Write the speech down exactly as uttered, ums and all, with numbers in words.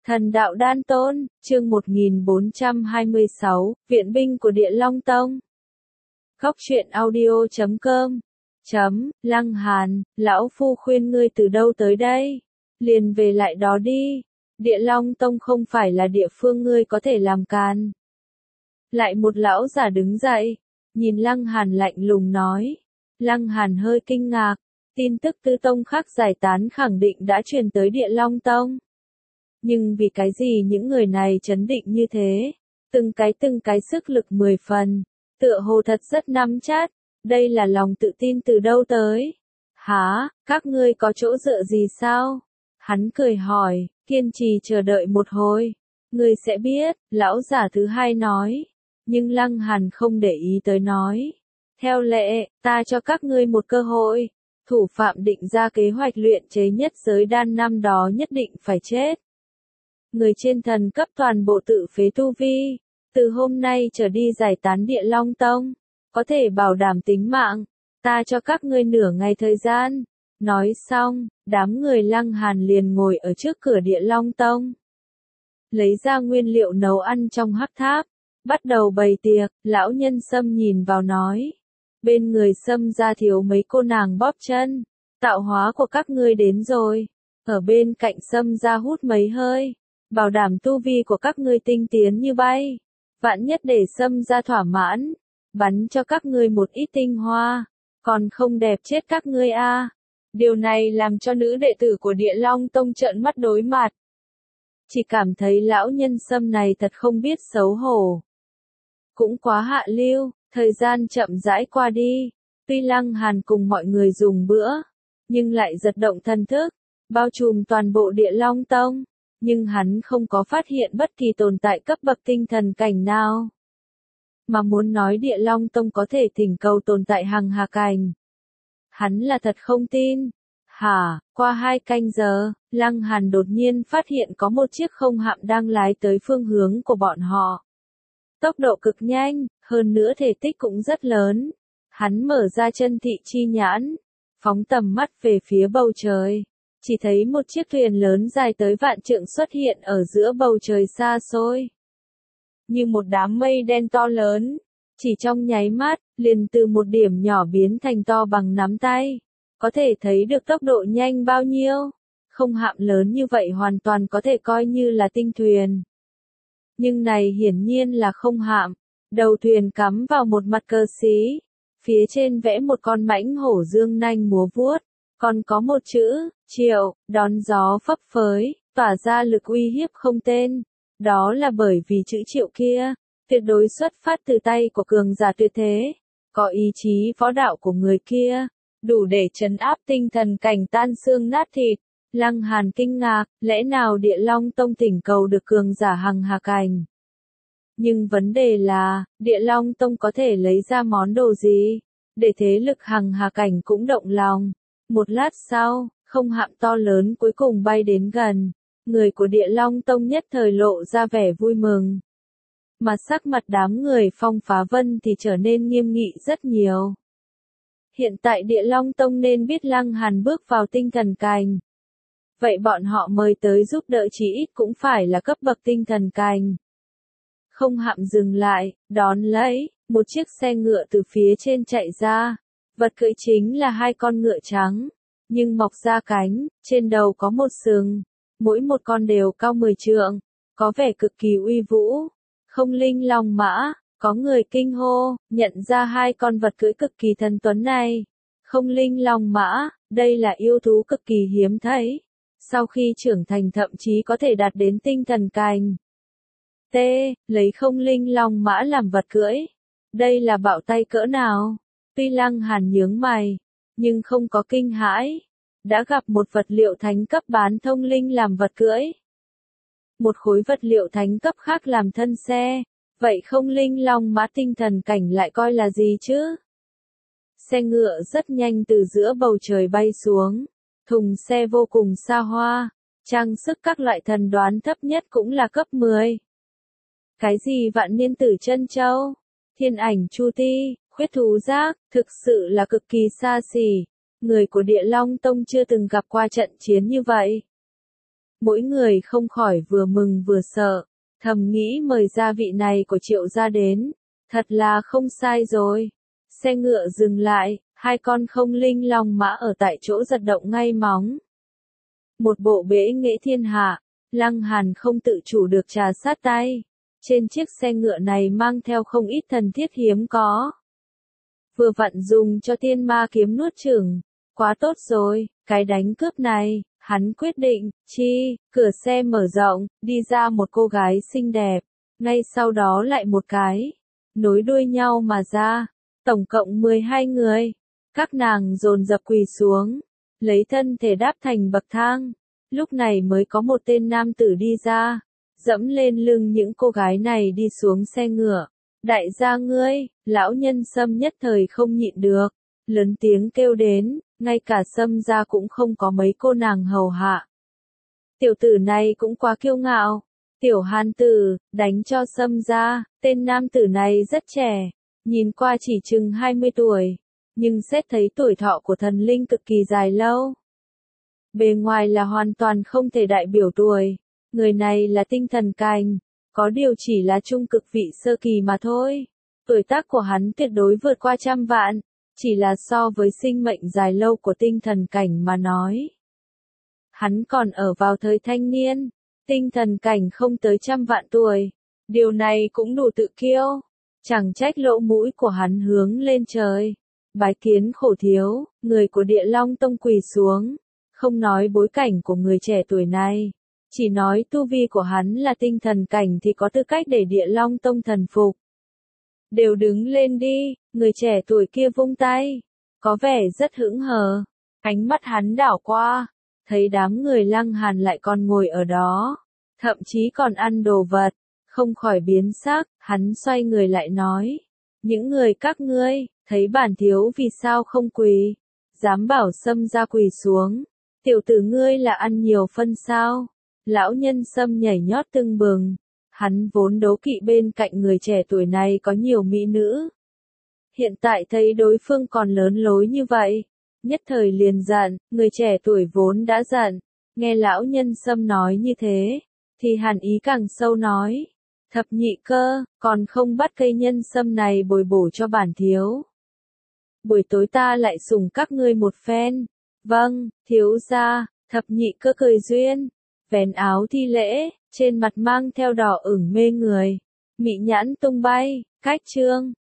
Thần đạo đan tôn, chương một nghìn bốn trăm hai mươi sáu, viện binh của Địa Long Tông. Góc truyện audio chấm com. Chấm, Lăng Hàn, lão phu khuyên ngươi từ đâu tới đây? Liền về lại đó đi. Địa Long Tông không phải là địa phương ngươi có thể làm càn. Lại một lão giả đứng dậy, nhìn Lăng Hàn lạnh lùng nói. Lăng Hàn hơi kinh ngạc, tin tức Tư Tông khác giải tán khẳng định đã truyền tới Địa Long Tông. Nhưng vì cái gì những người này trấn định như thế? Từng cái từng cái sức lực mười phần, tựa hồ thật rất nắm chắc, đây là lòng tự tin từ đâu tới? Hả, các ngươi có chỗ dựa gì sao? Hắn cười hỏi, kiên trì chờ đợi một hồi, ngươi sẽ biết, lão giả thứ hai nói. Nhưng Lăng Hàn không để ý tới nói. Theo lệ, ta cho các ngươi một cơ hội. Thủ phạm định ra kế hoạch luyện chế nhất giới đan năm đó nhất định phải chết. Người trên thần cấp toàn bộ tự phế tu vi, từ hôm nay trở đi giải tán Địa Long Tông, có thể bảo đảm tính mạng, ta cho các ngươi nửa ngày thời gian. Nói xong, đám người Lăng Hàn liền ngồi ở trước cửa Địa Long Tông. Lấy ra nguyên liệu nấu ăn trong hắc tháp, bắt đầu bày tiệc, lão nhân Sâm nhìn vào nói. Bên người Sâm ra thiếu mấy cô nàng bóp chân, tạo hóa của các ngươi đến rồi, ở bên cạnh Sâm ra hút mấy hơi. Bảo đảm tu vi của các ngươi tinh tiến như bay. Vạn nhất để Sâm ra thỏa mãn, bắn cho các ngươi một ít tinh hoa, còn không đẹp chết các ngươi a. À. Điều này làm cho nữ đệ tử của Địa Long Tông trợn mắt đối mặt. Chỉ cảm thấy lão nhân Sâm này thật không biết xấu hổ. Cũng quá hạ lưu, thời gian chậm rãi qua đi. Tuy Lăng Hàn cùng mọi người dùng bữa, nhưng lại giật động thần thức, bao trùm toàn bộ Địa Long Tông. Nhưng hắn không có phát hiện bất kỳ tồn tại cấp bậc tinh thần cảnh nào. Mà muốn nói Địa Long Tông có thể thỉnh cầu tồn tại hằng hà cảnh. Hắn là thật không tin. Hả, qua hai canh giờ, Lăng Hàn đột nhiên phát hiện có một chiếc không hạm đang lái tới phương hướng của bọn họ. Tốc độ cực nhanh, hơn nữa thể tích cũng rất lớn. Hắn mở ra chân thị chi nhãn, phóng tầm mắt về phía bầu trời. Chỉ thấy một chiếc thuyền lớn dài tới vạn trượng xuất hiện ở giữa bầu trời xa xôi. Như một đám mây đen to lớn, chỉ trong nháy mắt, liền từ một điểm nhỏ biến thành to bằng nắm tay. Có thể thấy được tốc độ nhanh bao nhiêu. Không hạm lớn như vậy hoàn toàn có thể coi như là tinh thuyền. Nhưng này hiển nhiên là không hạm. Đầu thuyền cắm vào một mặt cờ xí. Phía trên vẽ một con mãnh hổ dương nanh múa vuốt. Còn có một chữ, triệu, đón gió phấp phới, tỏa ra lực uy hiếp không tên. Đó là bởi vì chữ triệu kia, tuyệt đối xuất phát từ tay của cường giả tuyệt thế. Có ý chí võ đạo của người kia, đủ để trấn áp tinh thần cảnh tan xương nát thịt. Lăng Hàn kinh ngạc, lẽ nào Địa Long Tông thỉnh cầu được cường giả hằng hà cảnh? Nhưng vấn đề là, Địa Long Tông có thể lấy ra món đồ gì, để thế lực hằng hà cảnh cũng động lòng. Một lát sau, không hạm to lớn cuối cùng bay đến gần, người của Địa Long Tông nhất thời lộ ra vẻ vui mừng. Mà sắc mặt đám người Phong Phá Vân thì trở nên nghiêm nghị rất nhiều. Hiện tại Địa Long Tông nên biết Lăng Hàn bước vào tinh thần cảnh. Vậy bọn họ mời tới giúp đỡ chí ít cũng phải là cấp bậc tinh thần cảnh. Không hạm dừng lại, đón lấy, một chiếc xe ngựa từ phía trên chạy ra. Vật cưỡi chính là hai con ngựa trắng, nhưng mọc ra cánh, trên đầu có một sừng, mỗi một con đều cao mười trượng, có vẻ cực kỳ uy vũ. Không linh long mã, có người kinh hô, nhận ra hai con vật cưỡi cực kỳ thần tuấn này. Không linh long mã, đây là yêu thú cực kỳ hiếm thấy. Sau khi trưởng thành thậm chí có thể đạt đến tinh thần cảnh. T. Lấy không linh long mã làm vật cưỡi. Đây là bạo tay cỡ nào? Tuy Lăng Hàn nhướng mày, nhưng không có kinh hãi. Đã gặp một vật liệu thánh cấp bán thông linh làm vật cưỡi. Một khối vật liệu thánh cấp khác làm thân xe. Vậy không linh long mã tinh thần cảnh lại coi là gì chứ? Xe ngựa rất nhanh từ giữa bầu trời bay xuống. Thùng xe vô cùng xa hoa. Trang sức các loại thần đoán thấp nhất cũng là cấp mười. Cái gì vạn niên tử chân châu, thiên ảnh chu ti, khuyết thú giác, thực sự là cực kỳ xa xỉ. Người của Địa Long Tông chưa từng gặp qua trận chiến như vậy. Mỗi người không khỏi vừa mừng vừa sợ, thầm nghĩ mời gia vị này của Triệu gia đến, thật là không sai rồi. Xe ngựa dừng lại, hai con không linh long mã ở tại chỗ giật động ngay móng. Một bộ bẽ nghệ thiên hạ, Lăng Hàn không tự chủ được trà sát tay. Trên chiếc xe ngựa này mang theo không ít thần thiết hiếm có. Vừa vặn dùng cho tiên ma kiếm nuốt chửng. Quá tốt rồi, cái đánh cướp này, hắn quyết định, chi, cửa xe mở rộng, đi ra một cô gái xinh đẹp. Ngay sau đó lại một cái, nối đuôi nhau mà ra. Tổng cộng mười hai người. Các nàng dồn dập quỳ xuống, lấy thân thể đáp thành bậc thang. Lúc này mới có một tên nam tử đi ra, dẫm lên lưng những cô gái này đi xuống xe ngựa. Đại gia ngươi, lão nhân Sâm nhất thời không nhịn được, lớn tiếng kêu đến, ngay cả Sâm gia cũng không có mấy cô nàng hầu hạ. Tiểu tử này cũng quá kiêu ngạo. Tiểu Hàn tử, đánh cho Sâm gia. Tên nam tử này rất trẻ, nhìn qua chỉ chừng hai mươi tuổi, nhưng xét thấy tuổi thọ của thần linh cực kỳ dài lâu. Bề ngoài là hoàn toàn không thể đại biểu tuổi, người này là tinh thần cảnh, có điều chỉ là trung cực vị sơ kỳ mà thôi. Tuổi tác của hắn tuyệt đối vượt qua trăm vạn, chỉ là so với sinh mệnh dài lâu của tinh thần cảnh mà nói. Hắn còn ở vào thời thanh niên, tinh thần cảnh không tới trăm vạn tuổi, điều này cũng đủ tự kiêu. Chẳng trách lỗ mũi của hắn hướng lên trời. Bái kiến khổ thiếu, người của Địa Long Tông quỳ xuống. Không nói bối cảnh của người trẻ tuổi này, chỉ nói tu vi của hắn là tinh thần cảnh thì có tư cách để Địa Long Tông thần phục. Đều đứng lên đi, người trẻ tuổi kia vung tay, có vẻ rất hững hờ. Ánh mắt hắn đảo qua, thấy đám người Lăng Hàn lại còn ngồi ở đó, thậm chí còn ăn đồ vật, không khỏi biến sắc. Hắn xoay người lại nói, những người các ngươi, thấy bản thiếu vì sao không quỳ, dám bảo Sâm gia quỳ xuống. Tiểu tử ngươi là ăn nhiều phân sao? Lão nhân Sâm nhảy nhót tưng bừng. Hắn vốn đố kỵ bên cạnh người trẻ tuổi này có nhiều mỹ nữ. Hiện tại thấy đối phương còn lớn lối như vậy, nhất thời liền giận. Người trẻ tuổi vốn đã giận, nghe lão nhân Sâm nói như thế, thì hàn ý càng sâu nói. Thập nhị cơ, còn không bắt cây nhân sâm này bồi bổ cho bản thiếu. Buổi tối ta lại sủng các ngươi một phen. Vâng, thiếu gia. Thập nhị cơ cười duyên, vén áo thi lễ, trên mặt mang theo đỏ ửng mê người, mị nhãn tung bay. Cách chương